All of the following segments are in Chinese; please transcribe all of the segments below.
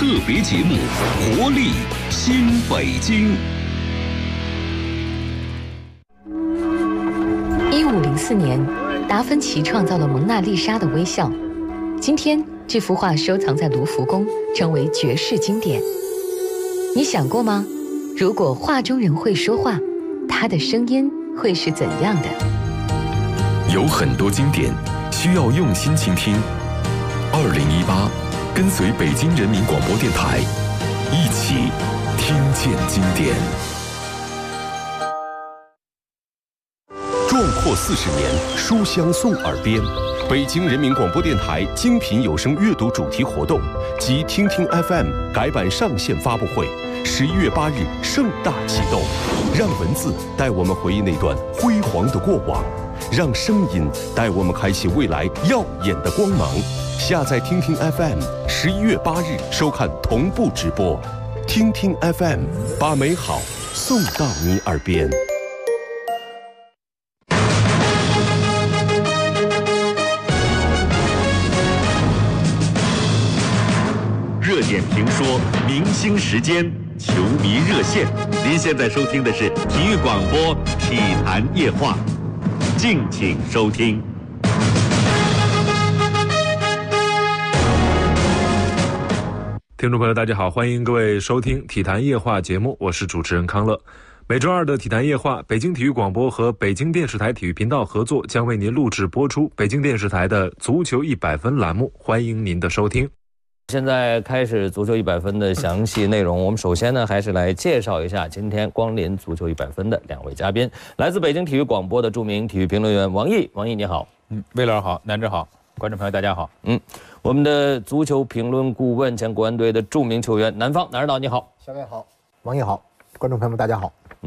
特别节目《活力新北京》。 1504年，达芬奇创造了蒙娜丽莎的微笑。今天，这幅画收藏在卢浮宫，成为绝世经典。你想过吗？如果画中人会说话，他的声音会是怎样的？ 有很多经典需要用心倾听。2018，跟随北京人民广播电台，一起听见经典。 壮阔40年，书香送耳边。北京人民广播电台精品有声阅读主题活动及听听 FM 改版上线发布会，11月8日盛大启动。让文字带我们回忆那段辉煌的过往，让声音带我们开启未来耀眼的光芒。下载听听 FM，11月8日收看同步直播。听听 FM， 把美好送到你耳边。 热点评说，明星时间，球迷热线。您现在收听的是体育广播《体坛夜话》，敬请收听。 听众朋友大家好，欢迎各位收听体坛夜话节目，我是主持人康乐。每周二的体坛夜话，北京体育广播和北京电视台体育频道合作，将为您录制播出北京电视台的足球100分栏目，欢迎您的收听。 现在开始足球100分的详细内容。我们首先呢，还是来介绍一下今天光临足球100分的2位嘉宾，来自北京体育广播的著名体育评论员王毅。王毅你好。 魏老师好，南志好，观众朋友大家好。 我们的足球评论顾问，前国安队的著名球员南方，南指导你好。 小伟好，王毅好，观众朋友们大家好。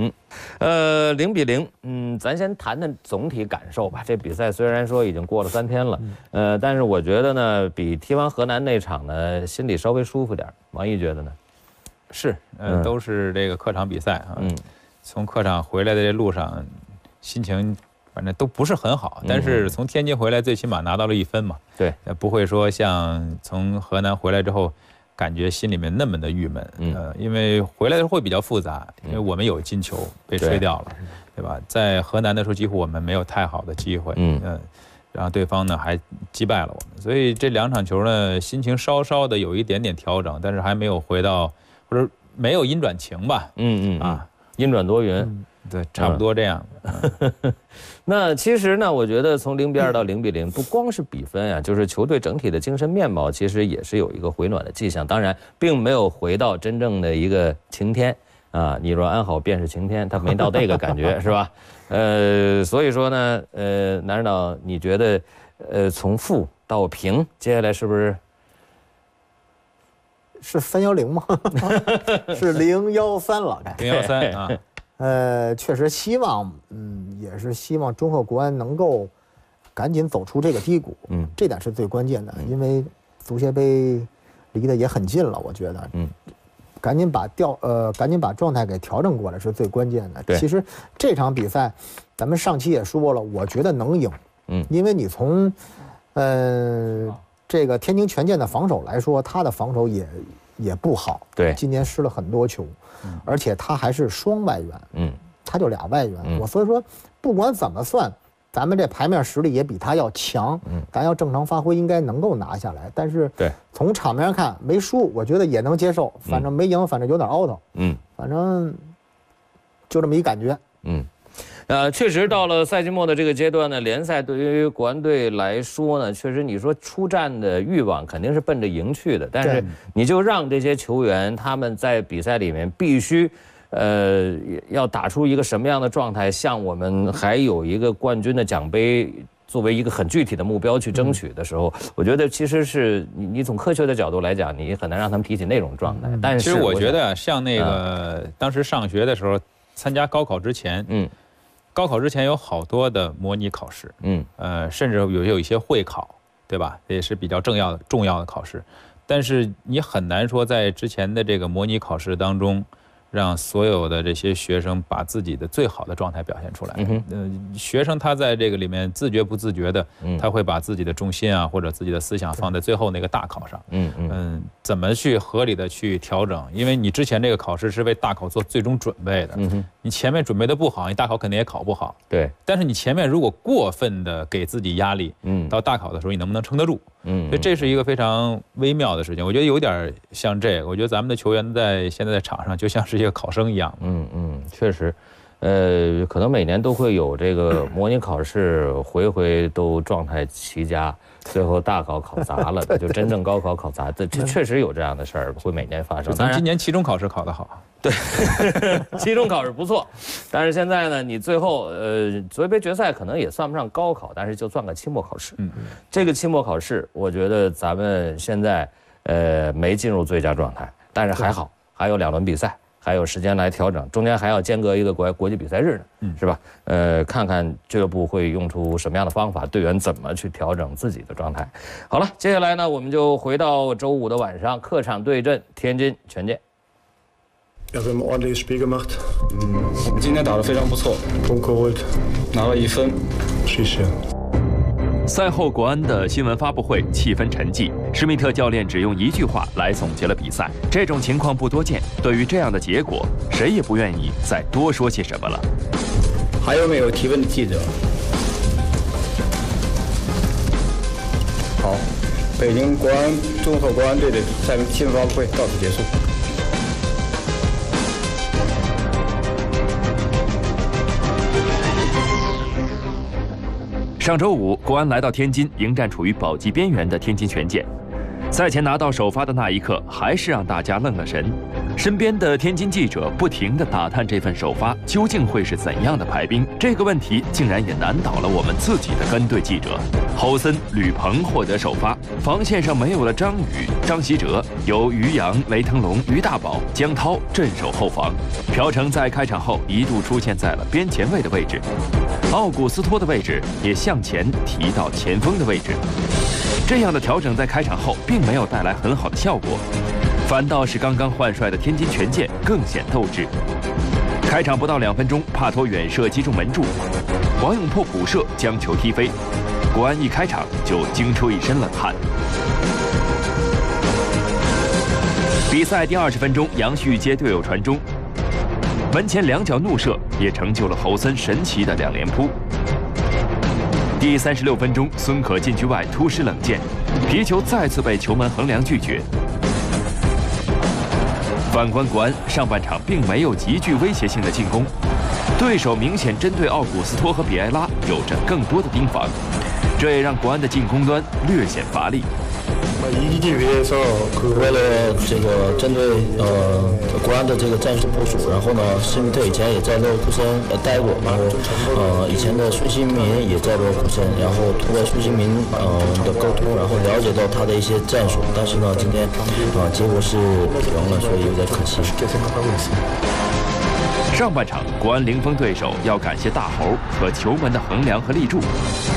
0-0，咱先谈谈总体感受吧。这比赛虽然说已经过了3天了，但是我觉得呢，比踢完河南那场呢，心里稍微舒服点。王毅觉得呢？ 是，都是这个客场比赛啊。从客场回来的这路上，心情反正都不是很好，但是从天津回来，最起码拿到了1分嘛。 对， 不会说像从河南回来之后，感觉心里面那么的郁闷。因为回来的时候会比较复杂，因为我们有进球被吹掉了，对吧？在河南的时候，几乎我们没有太好的机会。然后对方呢还击败了我们，所以这2场球呢，心情稍稍的有一点点调整，但是还没有回到，或者没有阴转晴吧。 阴转多云。 对，差不多这样。 那其实呢，我觉得从0-2到0-0，不光是比分啊，就是球队整体的精神面貌，其实也是有一个回暖的迹象。当然，并没有回到真正的一个晴天啊。你若安好，便是晴天，它没到那个感觉，是吧？所以说呢，南指导，你觉得，从负到平，接下来是不是？ 是310吗？是013了，该 013啊。 确实希望，也是希望中赫国安能够赶紧走出这个低谷，这点是最关键的，因为足协杯离得也很近了，我觉得，赶紧把状态给调整过来是最关键的。其实这场比赛，咱们上期也说了，我觉得能赢，因为你从，这个天津权健的防守来说，他的防守也不好， 对， 今年失了很多球。而且他还是双外援，他就2外援，所以说不管怎么算，咱们这牌面实力也比他要强，咱要正常发挥应该能够拿下来。但是从场面上看没输，我觉得也能接受，反正没赢，反正有点out，反正就这么一感觉。 确实到了赛季末的这个阶段呢，联赛对于国安队来说呢，确实你说出战的欲望肯定是奔着赢去的，但是你就让这些球员他们在比赛里面必须，要打出一个什么样的状态，像我们还有一个冠军的奖杯作为一个很具体的目标去争取的时候，我觉得其实是你从科学的角度来讲，你很难让他们提起那种状态。但是其实我觉得像那个当时上学的时候参加高考之前，高考之前有好多的模拟考试，甚至有一些会考，对吧？也是比较重要的考试，但是你很难说在之前的这个模拟考试当中， 让所有的这些学生把自己的最好的状态表现出来。学生他在这个里面自觉不自觉的，他会把自己的重心啊或者自己的思想放在最后那个大考上。怎么去合理的去调整？因为你之前这个考试是为大考做最终准备的，你前面准备的不好，你大考肯定也考不好。 对。 但是你前面如果过分的给自己压力，到大考的时候你能不能撑得住？所以这是一个非常微妙的事情。我觉得有点像这个，我觉得咱们的球员现在在场上就像是一个考生一样。 确实，可能每年都会有这个模拟考试，回回都状态奇佳，最后大考考砸了，就真正高考考砸，这确实有这样的事儿，会每年发生。 咱今年期中考试考得好， 对，期中考试不错，但是现在呢，你最后足协杯决赛可能也算不上高考，但是就算个期末考试。这个期末考试，我觉得咱们现在没进入最佳状态，但是还好，还有2轮比赛。还有时间来调整，中间还要间隔一个国际比赛日呢，是吧？看看俱乐部会用出什么样的方法，队员怎么去调整自己的状态。好了，接下来呢，我们就回到周5的晚上，客场对阵天津权健。 Ja, wir haben ein ordentliches Spiel gemacht. 我们今天打得非常不错 Punkt geholt. 拿了1分。 谢谢。 赛后国安的新闻发布会气氛沉寂，施密特教练只用1句话来总结了比赛。这种情况不多见，对于这样的结果，谁也不愿意再多说些什么了。 还有没有提问的记者？好，北京国安综合国安队的新闻发布会到此结束。 上周5，国安来到天津，迎战处于保级边缘的天津权健。赛前拿到首发的那一刻，还是让大家愣了神。身边的天津记者不停地打探这份首发究竟会是怎样的排兵，这个问题竟然也难倒了我们自己的跟队记者。侯森、吕鹏获得首发，防线上没有了张宇、张稀哲，由于洋、雷腾龙、于大宝、姜涛镇守后防。朴成在开场后一度出现在了边前卫的位置，奥古斯托的位置也向前提到前锋的位置。这样的调整在开场后并没有带来很好的效果，反倒是刚刚换帅的天津权健更显斗志。开场不到2分钟，帕托远射击中门柱，王永珀补射将球踢飞，国安一开场就惊出一身冷汗。比赛第20分钟，杨旭接队友传中，门前2脚怒射也成就了侯森神奇的2连扑。第36分钟，孙可禁区外突施冷箭，皮球再次被球门横梁拒绝。反观国安，上半场并没有极具威胁性的进攻，对手明显针对奥古斯托和比埃拉有着更多的盯防，这也让国安的进攻端略显乏力。 为了这个针对国安的这个战术部署，然后呢，施密特以前也在勒沃库森待过，然后以前的孙兴民也在勒沃库森，然后通过孙兴民的沟通，然后了解到他的一些战术，但是呢，今天结果是平了，所以有点可惜。 上半场国安零封对手，要感谢大猴和球门的横梁和立柱。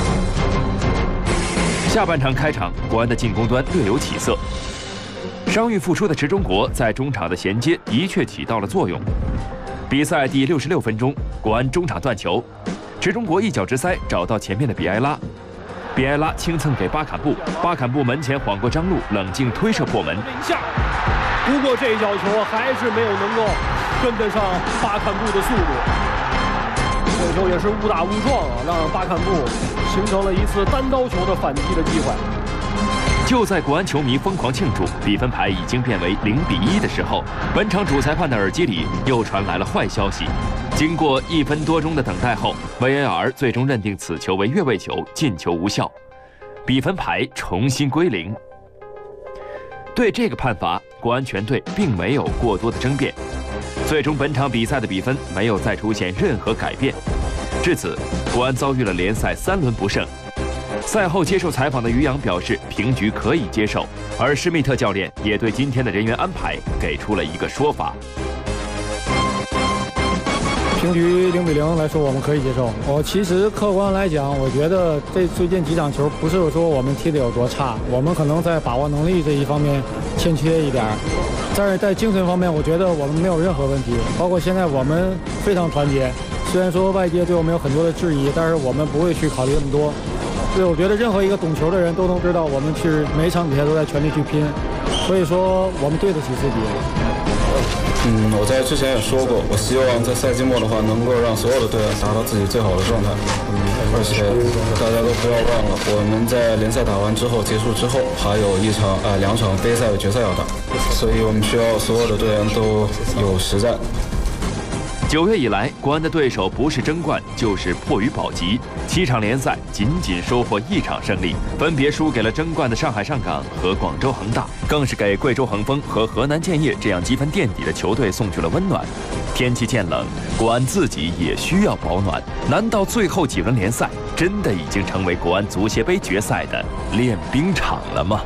下半场开场，国安的进攻端略有起色。伤愈复出的池忠国在中场的衔接的确起到了作用。比赛第66分钟，国安中场断球，池忠国一脚直塞找到前面的比埃拉，比埃拉轻蹭给巴坎布，巴坎布门前晃过张路，冷静推射破门。 不过这一脚球还是没有能够跟得上巴坎布的速度，这球也是误打误撞啊，让巴坎布形成了一次单刀球的反击的机会。 就在国安球迷疯狂庆祝，比分牌已经变为0-1的时候，本场主裁判的耳机里又传来了坏消息。经过1分多钟的等待后 ，VAR 最终认定此球为越位球，进球无效，比分牌重新归0。对这个判罚，国安全队并没有过多的争辩，最终本场比赛的比分没有再出现任何改变。至此，国安遭遇了联赛3轮不胜。赛后接受采访的于洋表示，平局可以接受，而施密特教练也对今天的人员安排给出了一个说法。 平局0-0来说，我们可以接受。其实客观来讲，我觉得这最近几场球不是说我们踢得有多差，我们可能在把握能力这一方面欠缺一点。 但是在精神方面，我觉得我们没有任何问题，包括现在我们非常团结。虽然说外界对我们有很多的质疑，但是我们不会去考虑那么多。对，我觉得任何一个懂球的人都能知道，我们是每一场比赛都在全力去拼，所以说我们对得起自己。 我在之前也说过，我希望在赛季末的话，能够让所有的队员达到自己最好的状态。而且大家都不要忘了，我们在联赛打完之后结束之后，还有2场杯赛决赛要打，所以我们需要所有的队员都有实战。 9月以来，国安的对手不是争冠，就是迫于保级。7场联赛仅仅收获1场胜利，分别输给了争冠的上海上港和广州恒大，更是给贵州恒丰和河南建业这样积分垫底的球队送去了温暖。天气渐冷，国安自己也需要保暖。难道最后几轮联赛真的已经成为国安足协杯决赛的练兵场了吗？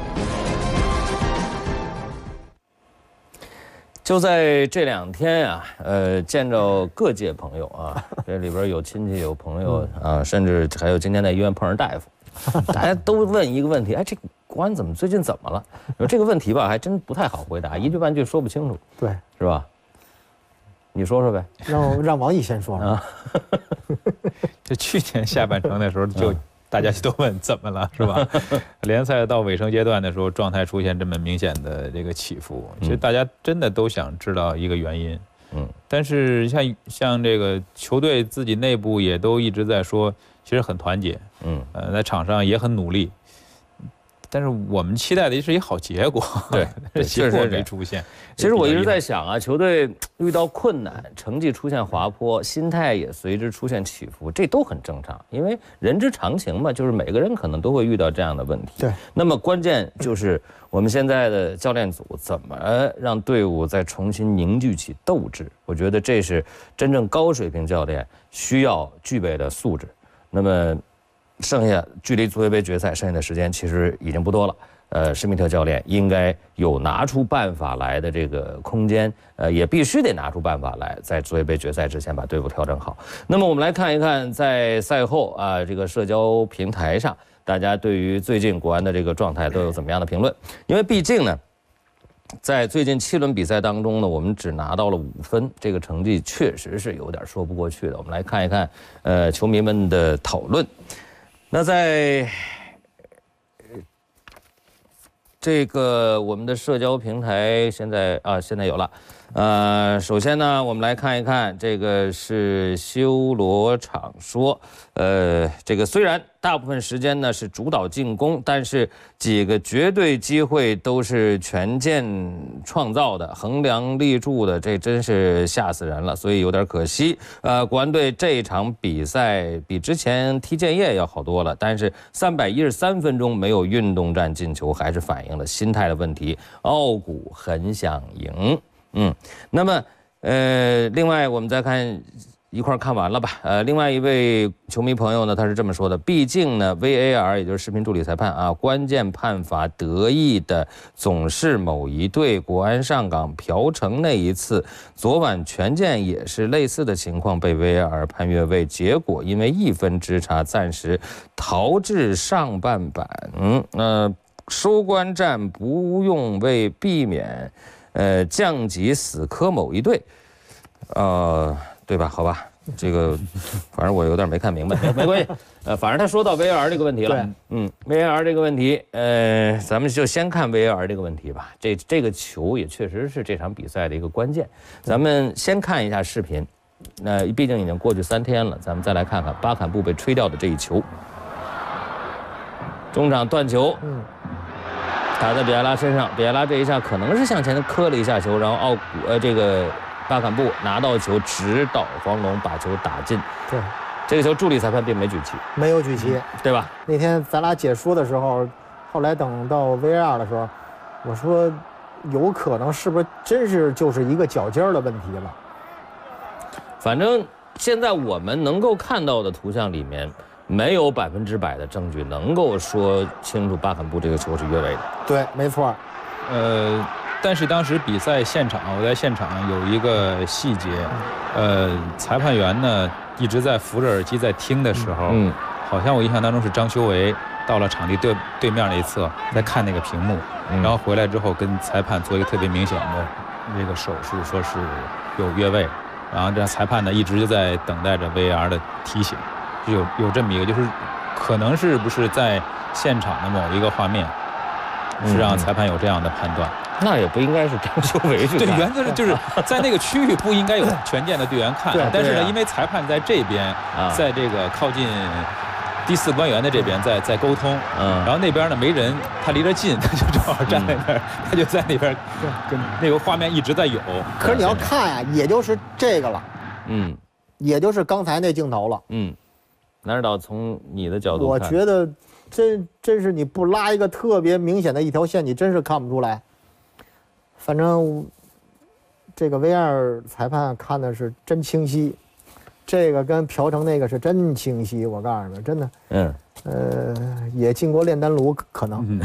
就在这2天啊，见着各界朋友啊，这里边有亲戚有朋友啊，甚至还有今天在医院碰上大夫，大家都问一个问题：哎，这国安怎么最近怎么了？这个问题吧，还真不太好回答，一句半句说不清楚。 对， 是吧？你说说呗。 让王毅先说啊。 就去年下半程的时候就。大家都问怎么了，是吧？联赛到尾声阶段的时候，状态出现这么明显的这个起伏，其实大家真的都想知道一个原因。但是像这个球队自己内部也都一直在说，其实很团结，在场上也很努力。但是我们期待的是一好结果， 对， 结果没出现。 其实我一直在想啊，球队遇到困难，成绩出现滑坡，心态也随之出现起伏，这都很正常，因为人之常情嘛，就是每个人可能都会遇到这样的问题。 对。 那么关键就是我们现在的教练组怎么让队伍再重新凝聚起斗志，我觉得这是真正高水平教练需要具备的素质。那么。剩下距离足协杯决赛剩下的时间其实已经不多了，施密特教练应该有拿出办法来的这个空间，也必须得拿出办法来，在足协杯决赛之前把队伍调整好。那么我们来看一看，在赛后啊，这个社交平台上，大家对于最近国安的这个状态都有怎么样的评论？因为毕竟呢，在最近7轮比赛当中呢，我们只拿到了5分，这个成绩确实是有点说不过去的。我们来看一看，球迷们的讨论。那在这个我们的社交平台现在有了，首先呢，我们来看一看，这个是修罗场说，这个虽然大部分时间呢是主导进攻，但是几个绝对机会都是权健创造的，横梁立柱的，这真是吓死人了，所以有点可惜。国安队这一场比赛比之前踢建业要好多了，但是313分钟没有运动战进球，还是反映了心态的问题。傲骨很想赢。那么另外我们再看一块看完了吧？另外一位球迷朋友呢，他是这么说的：毕竟呢 ，VAR 也就是视频助理裁判啊，关键判罚得意的总是某一队。国安上港朴成那一次，昨晚权健也是类似的情况，被 VAR 判越位，结果因为1分之差，暂时逃至上半板。收官战不用为避免降级死磕某一队，对吧？好吧，这个反正我有点没看明白，没关系。反正他说到 VAR 这个问题了，VAR 这个问题，咱们就先看 VAR 这个问题吧。这个球也确实是这场比赛的一个关键。咱们先看一下视频，毕竟已经过去3天了，咱们再来看看巴坎布被吹掉的这一球，中场断球。打在比埃拉身上，比埃拉这一下可能是向前磕了一下球，然后这个巴坎布拿到球，直捣黄龙，把球打进。 对， 这个球助理裁判并没举旗， 没有举旗， 对吧？ 那天咱俩解说的时候，后来等到 VAR 的时候，我说有可能是不是真是就是一个脚尖的问题了？ 反正现在我们能够看到的图像里面，没有100%的证据能够说清楚巴坎布这个球是越位的。 对，没错。 但是当时比赛现场，我在现场有一个细节，裁判员呢一直在扶着耳机在听的时候，好像我印象当中是张修为到了场地对面那一侧，在看那个屏幕，然后回来之后跟裁判做一个特别明显的这个手势，说是有越位，然后这裁判呢一直就在等待着 VAR 的提醒，有这么一个，就是可能是不是在现场的某一个画面，是让裁判有这样的判断。 那也不应该是张修为去看。 对，原则就是在那个区域不应该有全店的队员看，但是呢，因为裁判在这边，在这个靠近第4官员的这边在沟通，然后那边呢没人，他离着近，他就正好站在那儿，他就在那边跟那个画面一直在有。 可是你要看呀，也就是这个了，也就是刚才那镜头了， 南指导从你的角度看， 我觉得真是你不拉一个特别明显的一条线，你真是看不出来。反正这个 VAR 裁判看的是真清晰，这个跟朴成那个是真清晰，我告诉你们，真的。也进过炼丹炉，可能。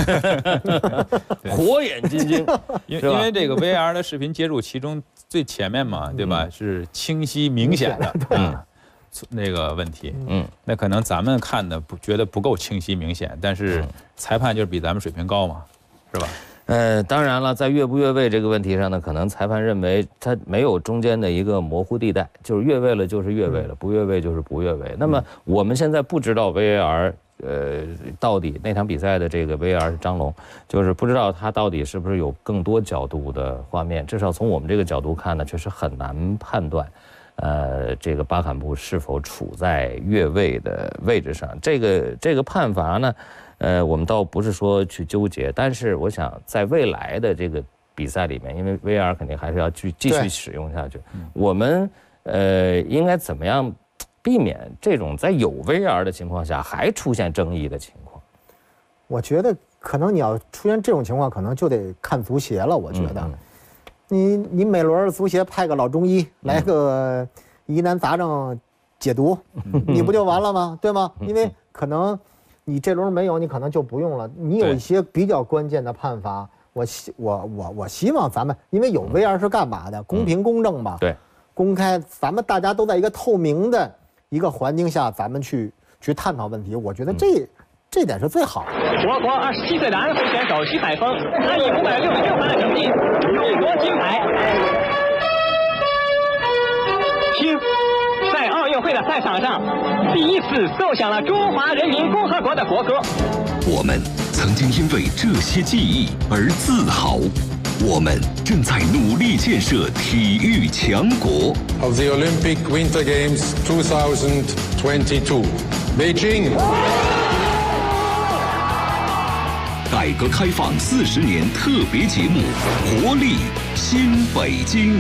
火眼金睛， 因为这个 VAR 的视频接入其中最前面嘛，对吧？是清晰明显的那个问题。那可能咱们看的觉得不够清晰明显，但是裁判就是比咱们水平高嘛，是吧？ 当然了，在越不越位这个问题上呢，可能裁判认为他没有中间的一个模糊地带，就是越位了就是越位了，不越位就是不越位。那么我们现在不知道 VAR，到底那场比赛的这个 VAR 是张龙，就是不知道他到底是不是有更多角度的画面。至少从我们这个角度看呢，确实很难判断，这个巴坎布是否处在越位的位置上。这个判罚呢？我们倒不是说去纠结，但是我想在未来的这个比赛里面，因为 VAR 肯定还是要继续使用下去，我们应该怎么样避免这种在有 VAR 的情况下还出现争议的情况？ 我觉得可能你要出现这种情况，可能就得看足协了。我觉得，你每轮足协派个老中医来个疑难杂症解读，你不就完了吗？对吗？因为可能。你这轮没有，你可能就不用了。你有一些比较关键的判罚，我希望咱们，因为有 VAR 是干嘛的？公平公正吧， 对， 公开，咱们大家都在一个透明的一个环境下，咱们去探讨问题。我觉得这点是最好的。 我国27岁的安徽选手徐海峰，他以566分的成绩勇夺金牌。听。在奥运会的赛场上，第一次奏响了中华人民共和国的国歌。 我们曾经因为这些记忆而自豪，我们正在努力建设体育强国。 Of the Olympic Winter Games 2022, Beijing. 改革开放40年特别节目《活力新北京》。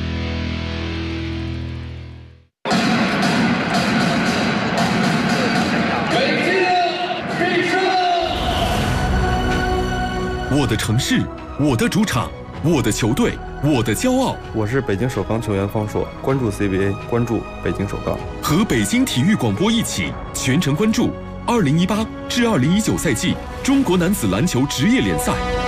我的城市，我的主场，我的球队，我的骄傲。 我是北京首钢球员方硕，关注 CBA， 关注北京首钢。 和北京体育广播一起全程关注2018至2019赛季中国男子篮球职业联赛。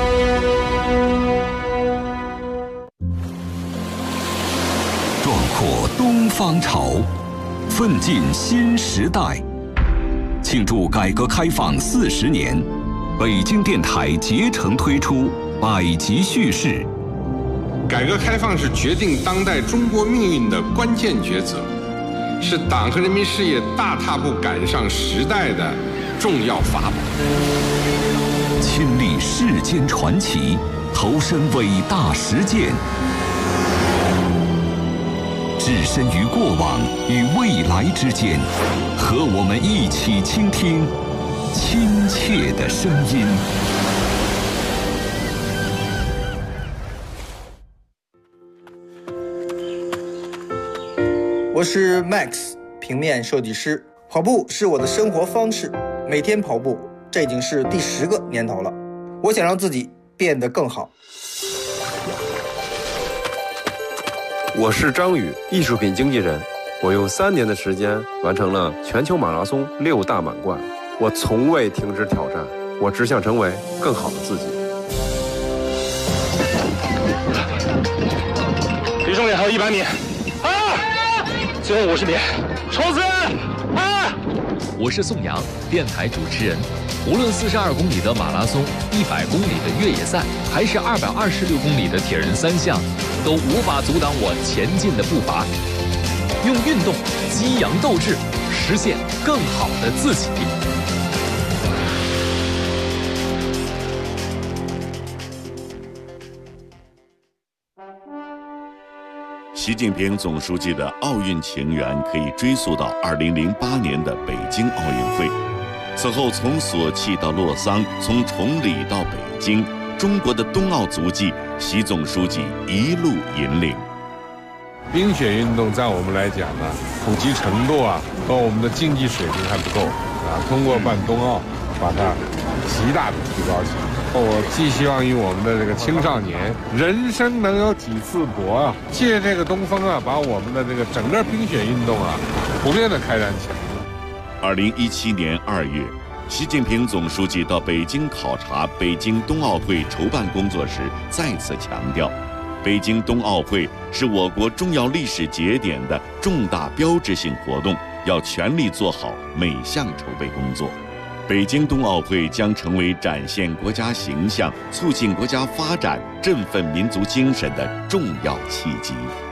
壮阔东方潮，奋进新时代。庆祝改革开放40年。北京电台竭诚推出百集叙事。 改革开放是决定当代中国命运的关键抉择，是党和人民事业大踏步赶上时代的重要法宝。 亲历世间传奇，投身伟大实践，置身于过往与未来之间，和我们一起倾听亲切的声音。 我是 Max， 平面设计师。跑步是我的生活方式，每天跑步，这已经是第10个年头了。我想让自己变得更好。 我是张宇，艺术品经纪人。我用3年的时间完成了全球马拉松6大满贯。我从未停止挑战，我只想成为更好的自己。 离终点还有100米，最后50米，冲刺！ 我是宋阳，电台主持人。 无论42公里的马拉松、100公里的越野赛，还是226公里的铁人三项，都无法阻挡我前进的步伐。用运动激扬斗志，实现更好的自己。 习近平总书记的奥运情缘可以追溯到2008年的北京奥运会。此后，从索契到洛桑，从崇礼到北京，中国的冬奥足迹，习总书记一路引领。 冰雪运动在我们来讲呢，普及程度和我们的竞技水平还不够通过办冬奥，把它极大的提高起来。我寄希望于我们的这个青少年，人生能有几次搏借这个东风把我们的这个整个冰雪运动普遍的开展起来。 2017年2月，习近平总书记到北京考察北京冬奥会筹办工作时，再次强调，北京冬奥会是我国重要历史节点的重大标志性活动，要全力做好每项筹备工作。北京冬奥会将成为展现国家形象、促进国家发展、振奋民族精神的重要契机。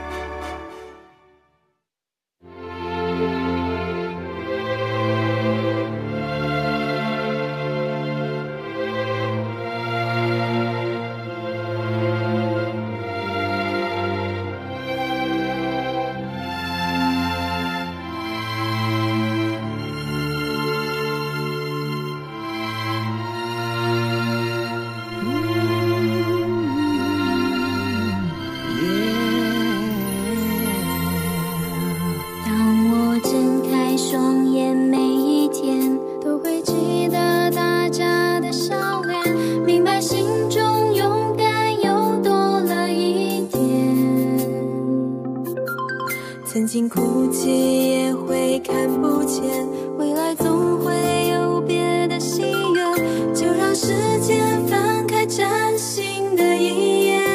曾经哭泣也会看不见，未来总会有别的心愿，就让时间翻开崭新的一页。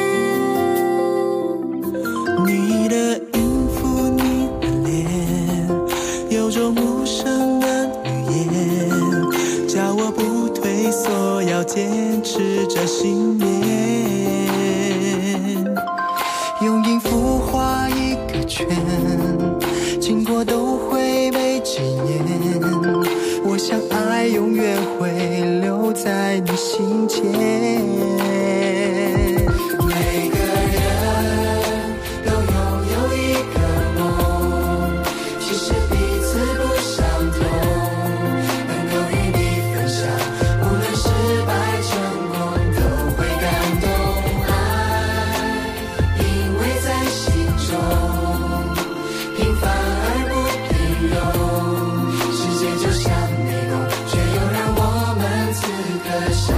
你的音符，你的脸，有种无声的语言，叫我不退缩，要坚持着信念。用音符画一个圈，经过都会被纪念。我想爱永远会留在你心间。每个人都拥有一个梦，其实彼此不相同，能够与你分享，无论失败成功都会感动。爱因为在心中平凡而不平庸，世界就像迷宫，却又让我们此刻相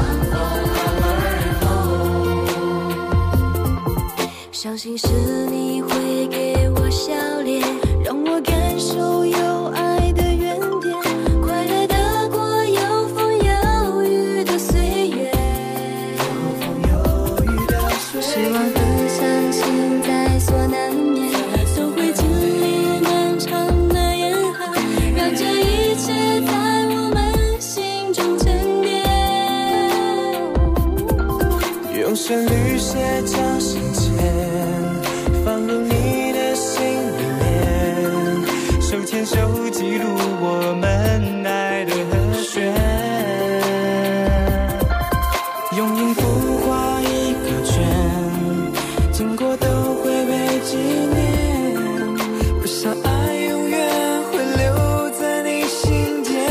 逢而后。 相信是你会给我笑脸，让我感受有爱的原点，快乐的过有风有雨的岁月，希望很相信在所难免，都会经历漫长的严寒，让这一切在我们心中沉淀。 用旋律写着心间，放入你的心里面，手牵手记录我们爱的和弦。用音符画一个圈，经过都会被纪念。我想爱永远会留在你心间。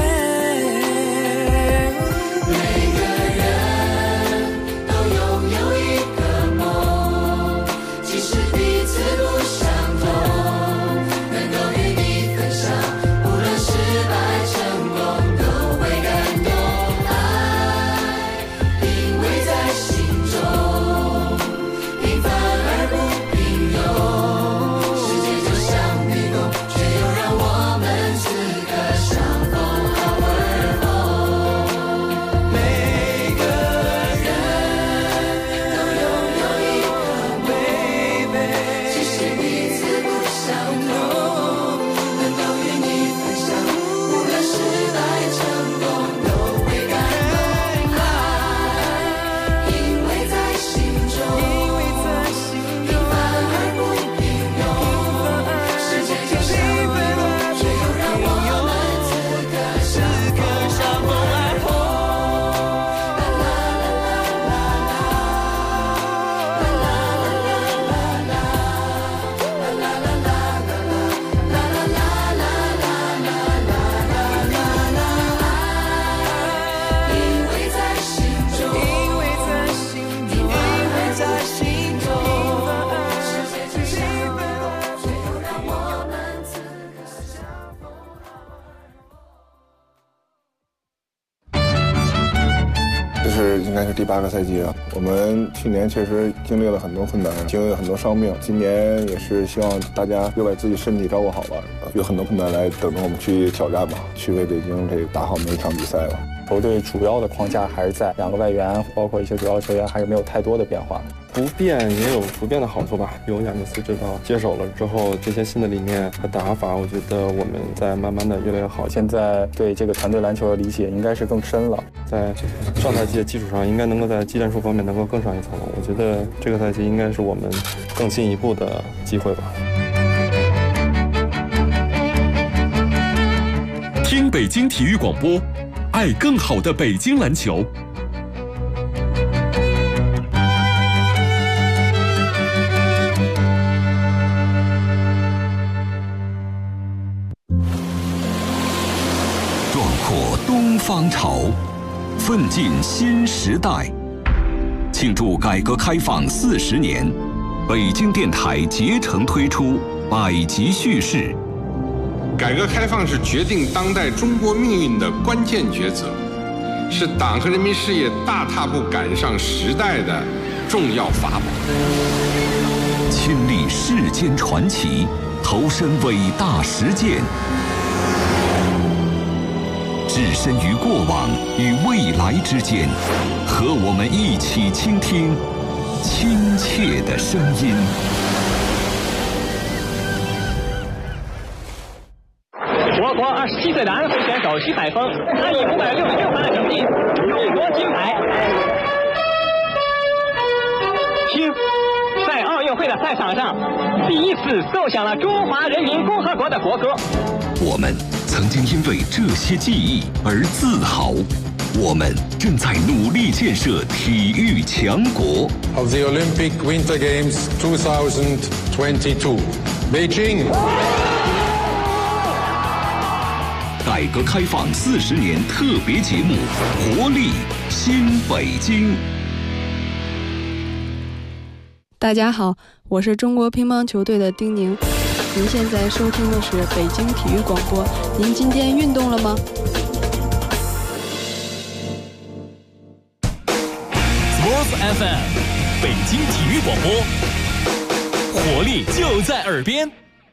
每个人都拥有一个梦，即使彼此不相同，能够与你分享，无论失败该是第8个赛季了。我们去年确实经历了很多困难，经历了很多伤病，今年也是希望大家就把自己身体照顾好吧，有很多困难来等着我们去挑战吧，去为北京这个打好每一场比赛吧。 球队主要的框架还是在2个外援，包括一些主要球员还是没有太多的变化。 不变也有不变的好处吧。由亚尼斯指导接手了之后，这些新的理念和打法，我觉得我们在慢慢的越来越好。 现在对这个团队篮球的理解应该是更深了， 在上赛季的基础上，应该能够在技战术方面能够更上一层楼。我觉得这个赛季应该是我们更进一步的机会吧。 听北京体育广播，爱更好的北京篮球。 壮阔东方潮，奋进新时代。庆祝改革开放40年，北京电台竭诚推出百集叙事。 改革开放是决定当代中国命运的关键抉择，是党和人民事业大踏步赶上时代的重要法宝。 亲历世间传奇，投身伟大实践，置身于过往与未来之间，和我们一起倾听亲切的声音。 我国27岁的安徽选手徐海峰，他以566分的成绩勇夺金牌。听，在奥运会的赛场上，第一次奏响了中华人民共和国的国歌。 我们曾经因为这些记忆而自豪，我们正在努力建设体育强国。 Of the Olympic Winter Games 2022, Beijing. 改革开放40年特别节目《活力新北京》。 大家好，我是中国乒乓球队的丁宁。您现在收听的是北京体育广播。您今天运动了吗 ？Sports FM， 北京体育广播，活力就在耳边。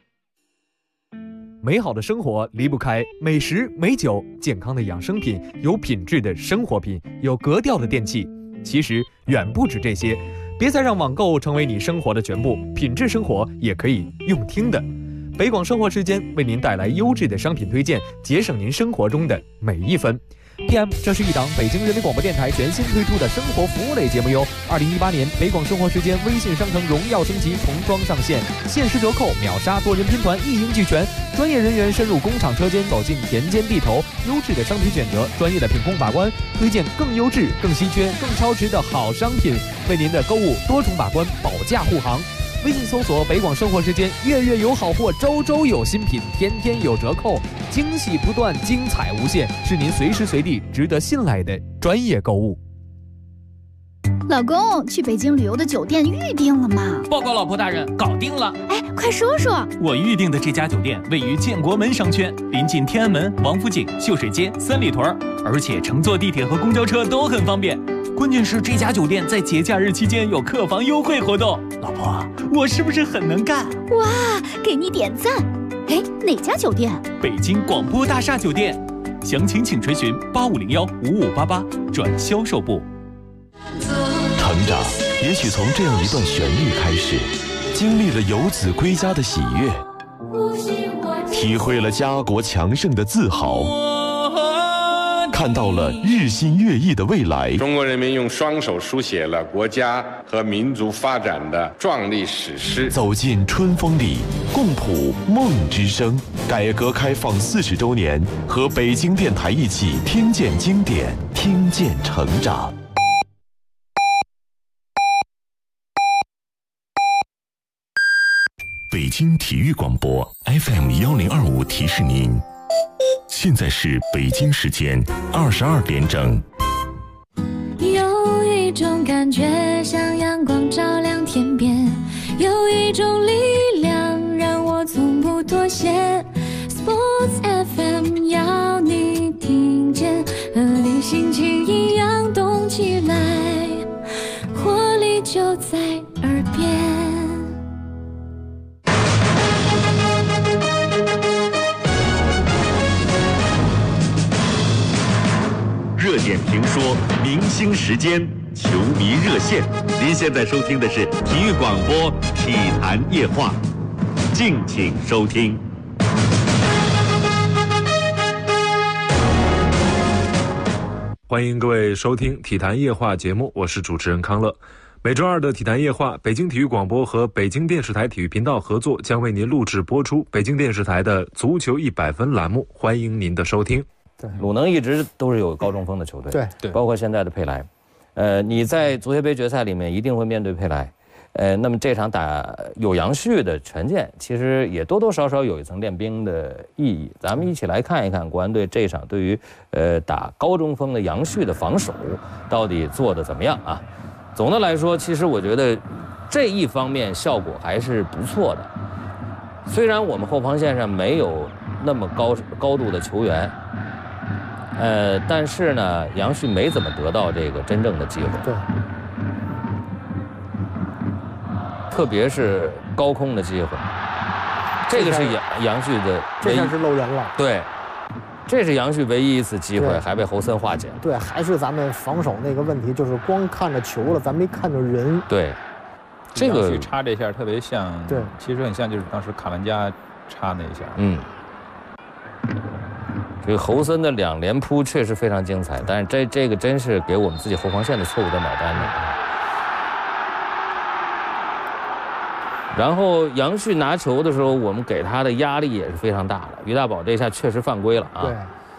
美好的生活离不开美食、美酒、健康的养生品、有品质的生活品、有格调的电器。其实远不止这些，别再让网购成为你生活的全部，品质生活也可以用听的。北广生活时间为您带来优质的商品推荐，节省您生活中的每一分。PM， 这是一档北京人民广播电台全新推出的生活服务类节目哟。2018年北广生活时间微信商城荣耀升级重装上线，限时折扣、秒杀、多人拼团一应俱全，专业人员深入工厂车间，走进田间地头，优质的商品选择，专业的品控把关，推荐更优质、更稀缺、更超值的好商品，为您的购物多重把关，保价护航。微信搜索北广生活时间，月月有好货，周周有新品，天天有折扣，惊喜不断，精彩无限，是您随时随地值得信赖的专业购物。 老公，去北京旅游的酒店预定了吗？ 报告老婆大人，搞定了。 哎，快说说。 我预定的这家酒店位于建国门商圈，临近天安门、王府井、秀水街、三里屯，而且乘坐地铁和公交车都很方便。关键是这家酒店在节假日期间有客房优惠活动。老婆，我是不是很能干？ 哇，给你点赞。哎，哪家酒店？ 北京广播大厦酒店。详情请垂询8501-5588转销售部。 成长也许从这样一段旋律开始，经历了游子归家的喜悦，体会了家国强盛的自豪，看到了日新月异的未来。 中国人民用双手书写了国家和民族发展的壮丽史诗。 走进春风里，共谱梦之声。改革开放40周年，和北京电台一起听见经典，听见成长。北京体育广播 FM1025提示您，现在是北京时间22点整。 有一种感觉像阳光照亮天边，有一种力量让我从不妥协。Sports FM 要你听见，和你心情一样动起来。 就在耳边。 热点评说，明星时间，球迷热线。您现在收听的是体育广播《体坛夜话》，敬请收听。 欢迎各位收听《体坛夜话》节目，我是主持人康乐。每周二的《体坛夜话》，北京体育广播和北京电视台体育频道合作，将为您录制播出北京电视台的足球100分栏目，欢迎您的收听。 对，鲁能一直都是有高中锋的球队， 对， 包括现在的佩莱。你在足协杯决赛里面一定会面对佩莱。那么这场打有杨旭的权健，其实也多多少少有一层练兵的意义。咱们一起来看一看国安队这场对于打高中锋的杨旭的防守到底做得怎么样啊？总的来说，其实我觉得这一方面效果还是不错的。虽然我们后防线上没有那么高度的球员。但是呢，杨旭没怎么得到这个真正的机会。 对， 特别是高空的机会，这个是杨旭的， 这下是漏人了。 对，这是杨旭唯一一次机会，还被侯森化解。 对，还是咱们防守那个问题，就是光看着球了，咱没看着人。 对，这个杨旭插这下特别像， 对， 其实很像就是当时卡兰加插那一下。 这个侯森的2连扑确实非常精彩，但是这个真是给我们自己后防线的错误在买单的。然后杨旭拿球的时候，我们给他的压力也是非常大的。于大宝这下确实犯规了啊！ 对，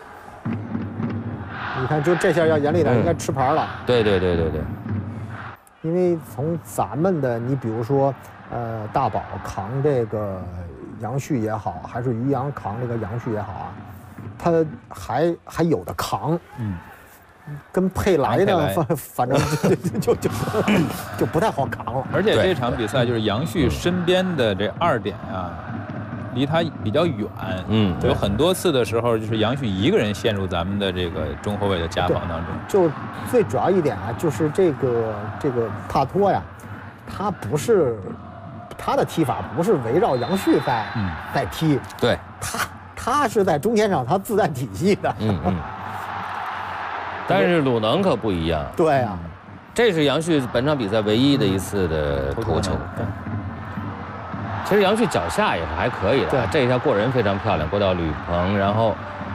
你看，就这下要严厉点，应该吃牌了。 对。 因为从咱们的，你比如说，大宝扛这个杨旭也好，还是于洋扛这个杨旭也好啊。他还有的扛，跟佩莱呢，反正就不太好扛了。 而且这场比赛就是杨旭身边的这2点啊，离他比较远，有很多次的时候就是杨旭一个人陷入咱们的这个中后卫的夹防当中。 就最主要一点啊，就是这个帕托呀，他的踢法不是围绕杨旭在踢， 对。 他是在中前场，他自带体系的。 但是鲁能可不一样。 对啊， 这是杨旭本场比赛唯一的一次的头球。其实杨旭脚下也是还可以的， 对， 这一下过人非常漂亮，过到吕鹏，然后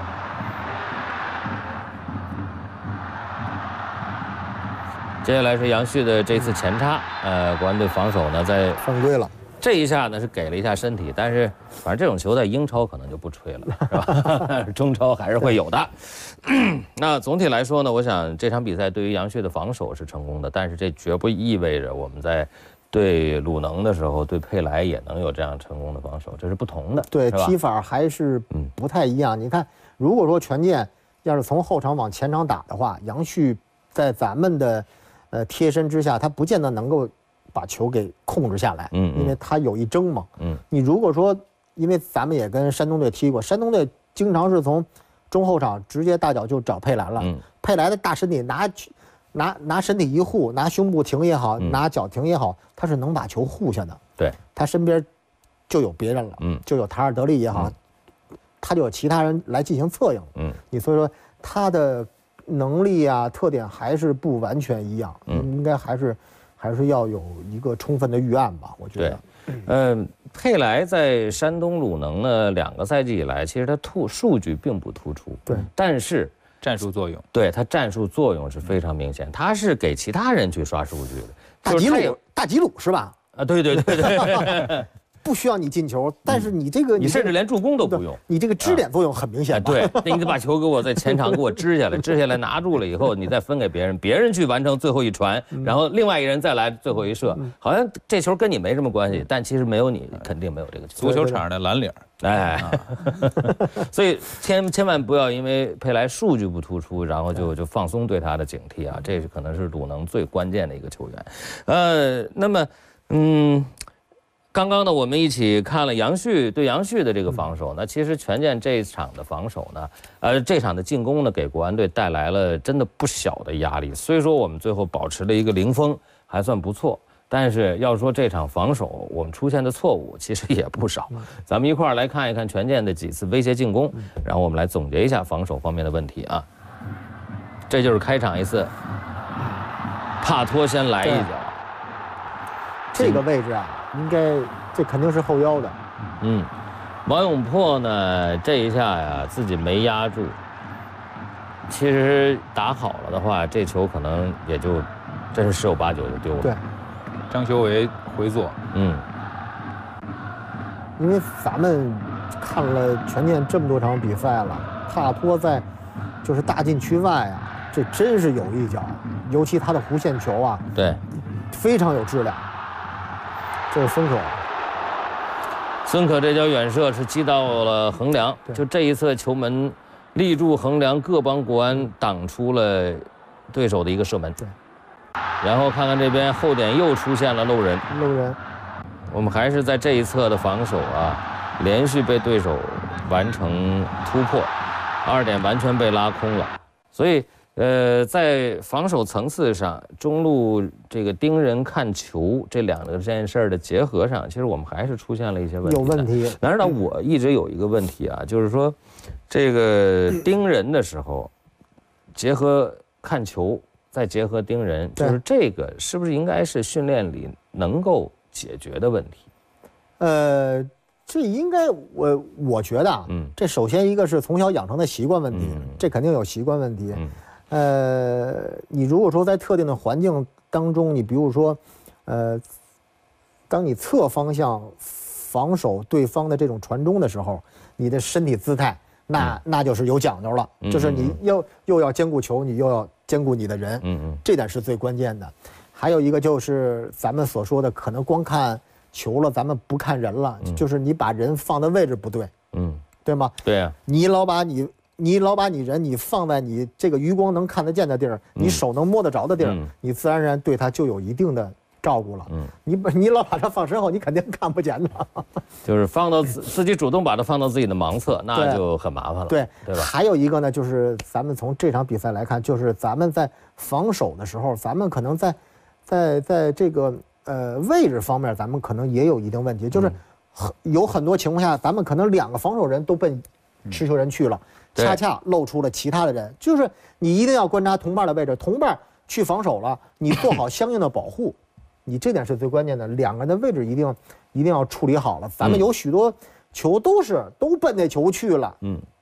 接下来是杨旭的这次前插，国安队防守呢在犯规了。 这一下呢是给了一下身体，但是反正这种球在英超可能就不吹了，是吧？中超还是会有的。那总体来说呢，我想这场比赛对于杨旭的防守是成功的，但是这绝不意味着我们在对鲁能的时候对佩莱也能有这样成功的防守，这是不同的。 对，踢法还是不太一样。你看，如果说权健要是从后场往前场打的话，杨旭在咱们的贴身之下，他不见得能够把球给控制下来，因为他有一争嘛。你如果说，因为咱们也跟山东队踢过，山东队经常是从中后场直接大脚就找佩莱了，佩莱的大身体拿身体一护，拿胸部停也好，拿脚停也好，他是能把球护下的。 对， 他身边就有别人了，就有塔尔德利也好，他就有其他人来进行策应。你所以说他的能力啊特点还是不完全一样，应该还是要有一个充分的预案吧，我觉得。 佩莱在山东鲁能呢2个赛季以来，其实他数据并不突出， 对， 但是战术作用， 对他战术作用是非常明显，他是给其他人去刷数据的。 大吉鲁是吧？ 啊，对。 不需要你进球，但是你这个你甚至连助攻都不用， 你这个支点作用很明显。 对，那你得把球给我在前场给我支下来拿住了以后，你再分给别人去完成最后一传，然后另外一人再来最后一射，好像这球跟你没什么关系，但其实没有你肯定没有这个球。 足球场的蓝领， 所以千万不要因为佩莱数据不突出，然后就放松对他的警惕啊，这是可能是鲁能最关键的一个球员。那么刚刚呢，我们一起看了杨旭的这个防守。那其实权健这场的防守呢，这场的进攻呢，给国安队带来了真的不小的压力。虽说我们最后保持了一个0封，还算不错。 但是要说这场防守我们出现的错误，其实也不少。咱们一块儿来看一看权健的几次威胁进攻，然后我们来总结一下防守方面的问题啊。这就是开场一次，帕托先来一脚。 这个位置啊，应该这肯定是后腰的。 王永珀呢，这一下呀自己没压住。其实打好了的话，这球可能也就真是10有89就丢了。 对， 张修为回做。 因为咱们看了权健这么多场比赛了，帕托在就是大禁区外啊，这真是有一脚，尤其他的弧线球啊， 对， 非常有质量。这是孙可， 孙可这脚远射是击到了横梁，就这一侧球门立住横梁，各帮国安挡出了对手的一个射门。 对， 然后看看这边后点又出现了漏人。我们还是在这一侧的防守啊，连续被对手完成突破，2点完全被拉空了。所以在防守层次上，中路这个盯人看球这件事儿的结合上，其实我们还是出现了一些问题。 有问题。 当然了，我一直有一个问题啊，就是说，这个盯人的时候，结合看球，再结合盯人，就是这个是不是应该是训练里能够解决的问题？ 这应该我觉得啊，这首先一个是从小养成的习惯问题，这肯定有习惯问题。你如果说在特定的环境当中，你比如说，当你侧方向防守对方的这种传中的时候，你的身体姿态，那就是有讲究了，就是你又要兼顾球，你又要兼顾你的人，这点是最关键的。还有一个就是咱们所说的，可能光看球了，咱们不看人了，就是你把人放的位置不对，对吗？ 对啊， 你老把你人你放在你这个余光能看得见的地儿，你手能摸得着的地儿，你自然而然对他就有一定的照顾了。你老把他放身后，你肯定看不见的。 就是放到自己主动把他放到自己的盲侧，那就很麻烦了， 对吧？ 还有一个呢，就是咱们从这场比赛来看，就是咱们在防守的时候，咱们可能在这个位置方面，咱们可能也有一定问题，就是有很多情况下，咱们可能2个防守人都奔持球人去了。恰恰露出了其他的人，就是你一定要观察同伴的位置，同伴去防守了，你做好相应的保护，你这点是最关键的。2个人的位置一定要处理好了。咱们有许多球都奔那球去了，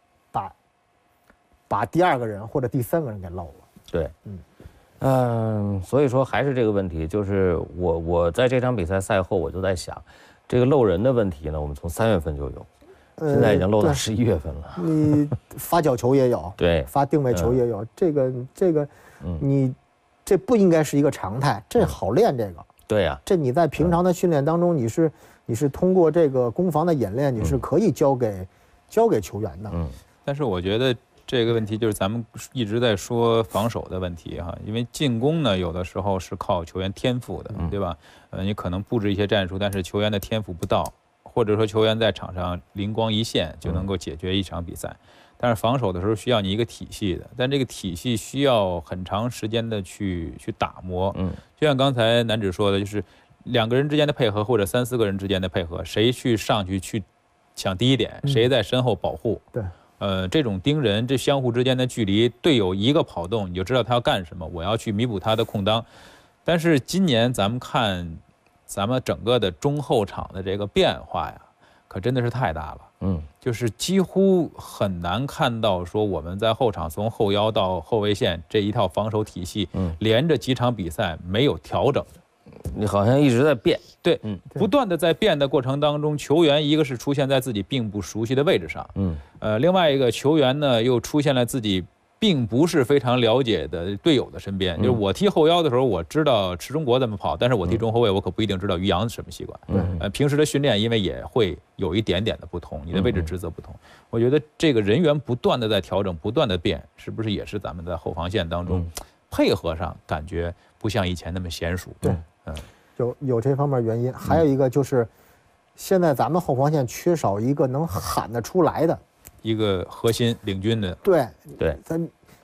把第2个人或者第3个人给漏了。 对，所以说还是这个问题，就是我在这场比赛赛后我就在想，这个漏人的问题呢，我们从3月份就有。现在已经漏到11月份了。 你发角球也有， 对， 发定位球也有，这个，你这不应该是一个常态，这好练这个。 对呀， 这你在平常的训练当中，你是通过这个攻防的演练，你是可以交给球员的。 但是我觉得这个问题就是咱们一直在说防守的问题哈，因为进攻呢有的时候是靠球员天赋的，对吧？你可能布置一些战术，但是球员的天赋不到。或者说球员在场上灵光一现就能够解决一场比赛，但是防守的时候需要你一个体系的，但这个体系需要很长时间的去打磨。就像刚才南芷说的，就是2个人之间的配合或者3、4个人之间的配合，谁去上去抢第一点，谁在身后保护。 对， 这种盯人，这相互之间的距离，队友一个跑动你就知道他要干什么，我要去弥补他的空当。但是今年咱们看。咱们整个的中后场的这个变化呀，可真的是太大了。就是几乎很难看到说我们在后场从后腰到后卫线这一套防守体系，连着几场比赛没有调整的。 你好像一直在变。 对，不断的在变的过程当中，球员一个是出现在自己并不熟悉的位置上，另外一个球员呢又出现了自己。并不是非常了解的队友的身边，就是我踢后腰的时候，我知道池中国怎么跑，但是我踢中后卫，我可不一定知道于洋什么习惯。平时的训练因为也会有一点点的不同，你的位置职责不同。我觉得这个人员不断的在调整，不断的变，是不是也是咱们在后防线当中配合上感觉不像以前那么娴熟？ 对，有这方面原因，还有一个就是现在咱们后防线缺少一个能喊得出来的。 一个核心领军的， 对，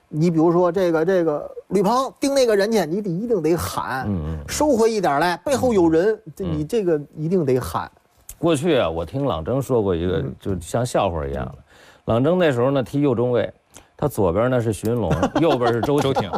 你比如说这个吕鹏盯那个人去，你一定得喊，收回一点来，背后有人，你这个一定得喊。 过去啊，我听郎征说过一个，就像笑话一样的。郎征那时候呢踢右中卫，他左边呢是徐云龙，右边是周挺。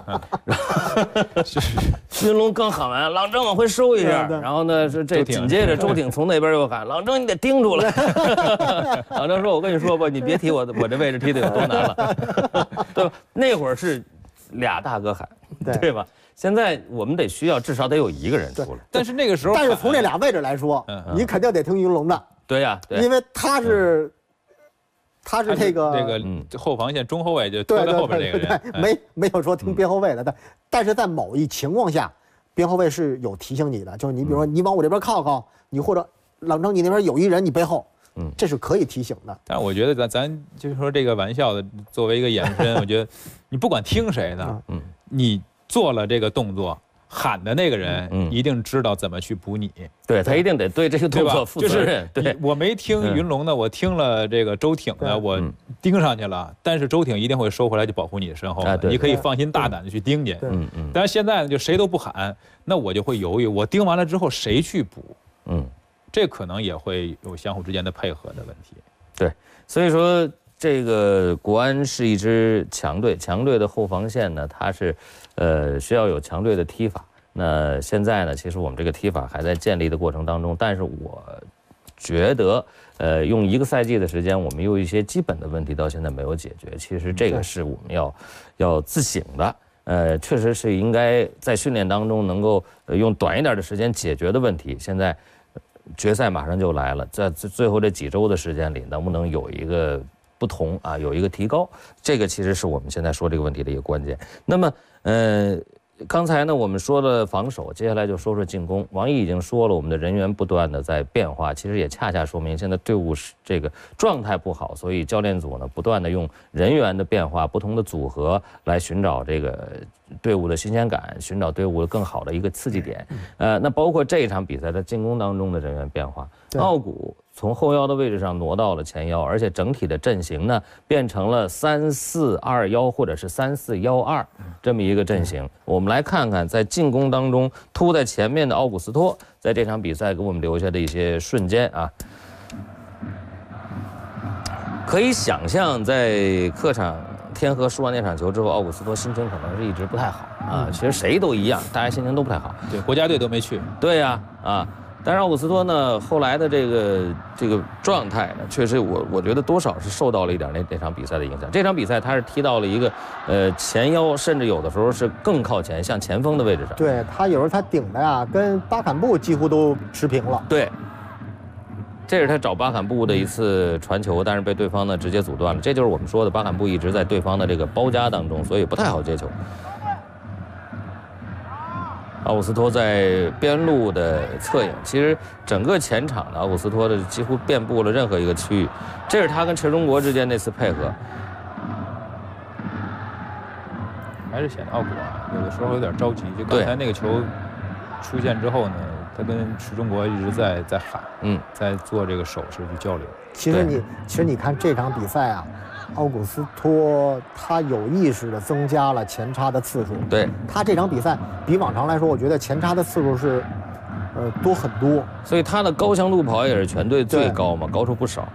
徐云龙刚喊完，郎征往回收一下，然后呢是这紧接着周挺从那边又喊，郎征你得盯住了。郎征说：“我跟你说吧，你别提我这位置踢得有多难了，对吧？那会儿是俩大哥喊，对吧？”现在我们至少得有一个人出来， 但是那个时候， 但是从这俩位置来说，你肯定得听云龙的。 对呀， 因为他是这个后防线中后卫，就拖在后边这个人， 没有说听边后卫的，但是在某一情况下，边后卫是有提醒你的，就是你比如说你往我这边靠，你或者郎征你那边有一人你背后，这是可以提醒的。 但是我觉得咱就是说这个玩笑的作为一个延伸，我觉得你不管听谁的，你做了这个动作，喊的那个人一定知道怎么去补你。 对，他一定得对这个动作负责任。 对，我没听云龙的，我听了这个周挺的，我盯上去了，但是周挺一定会收回来，就保护你的身后。你可以放心大胆的去盯去。但是现在呢，就谁都不喊，那我就会犹豫，我盯完了之后谁去补？这可能也会有相互之间的配合的问题。 对，所以说。这个国安是一支强队，强队的后防线呢，它是，需要有强队的踢法。那现在呢，其实我们这个踢法还在建立的过程当中，但是我觉得，用1个赛季的时间，我们有一些基本的问题到现在没有解决。其实这个是我们要自省的，确实是应该在训练当中能够用短一点的时间解决的问题。现在决赛马上就来了，在最后这几周的时间里，能不能有一个不同啊，有一个提高，这个其实是我们现在说这个问题的一个关键。那么，刚才呢我们说了防守，接下来就说说进攻。王毅已经说了，我们的人员不断的在变化，其实也恰恰说明现在队伍这个状态不好，所以教练组呢不断的用人员的变化、不同的组合来寻找这个队伍的新鲜感，寻找队伍更好的一个刺激点。那包括这一场比赛在进攻当中的人员变化，奥古从后腰的位置上挪到了前腰，而且整体的阵型呢变成了3-4-2-1或者是3-4-1-2这么一个阵型。我们来看看在进攻当中突在前面的奥古斯托在这场比赛给我们留下的一些瞬间啊。可以想象在客场天河输完那场球之后，奥古斯托心情可能是一直不太好啊。其实谁都一样，大家心情都不太好。 对，国家队都没去。 对呀，但是奥古斯托呢，后来的这个状态呢，确实我觉得多少是受到了一点那场比赛的影响。这场比赛他是踢到了一个前腰，甚至有的时候是更靠前，像前锋的位置上。 对，他有时候他顶的呀，跟巴坎布几乎都持平了。 对，这是他找巴坎布的一次传球，但是被对方呢直接阻断了。这就是我们说的巴坎布一直在对方的这个包夹当中，所以不太好接球。奥古斯托在边路的侧影，其实整个前场的奥古斯托的几乎遍布了任何一个区域，这是他跟陈忠国之间那次配合。 还是显得奥古有的时候有点着急，就刚才那个球出现之后呢，他跟池忠国一直在喊，在做这个手势去交流。 其实你看这场比赛啊，奥古斯托他有意识地增加了前插的次数。 对， 他这场比赛比往常来说，我觉得前插的次数是多很多。 所以他的高强度跑也是全队最高嘛，高出不少。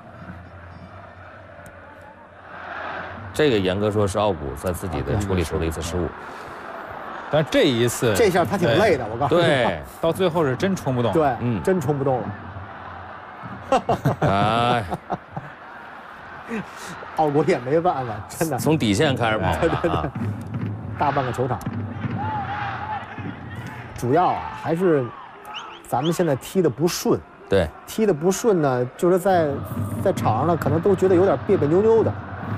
这个严格说是奥古在自己的处理球的一次失误。 但这一次， 这下他挺累的，我告诉你。 对， 到最后是真冲不动。 对，真冲不动了。 哎， 奥古也没办法，真的。 从底线开始跑。 对，大半个球场。主要还是咱们现在踢的不顺。 对， 踢的不顺呢，就是在场上呢，可能都觉得有点别别扭扭的。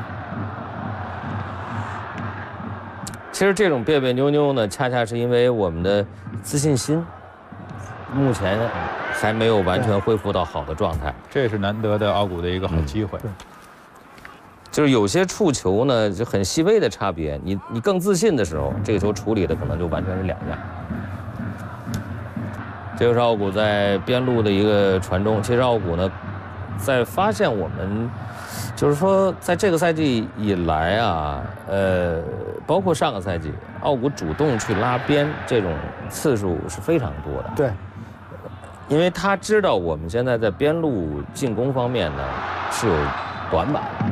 其实这种别别扭扭呢，恰恰是因为我们的自信心目前还没有完全恢复到好的状态。 这是难得的奥古的一个好机会。 就是有些触球呢，就很细微的差别，你更自信的时候，这个球处理的可能就完全是两样。这就是奥古在边路的一个传中。其实奥古呢，在发现我们就是说，在这个赛季以来啊，包括上个赛季，奥古主动去拉边这种次数是非常多的。 对， 因为他知道我们现在在边路进攻方面呢是有短板的。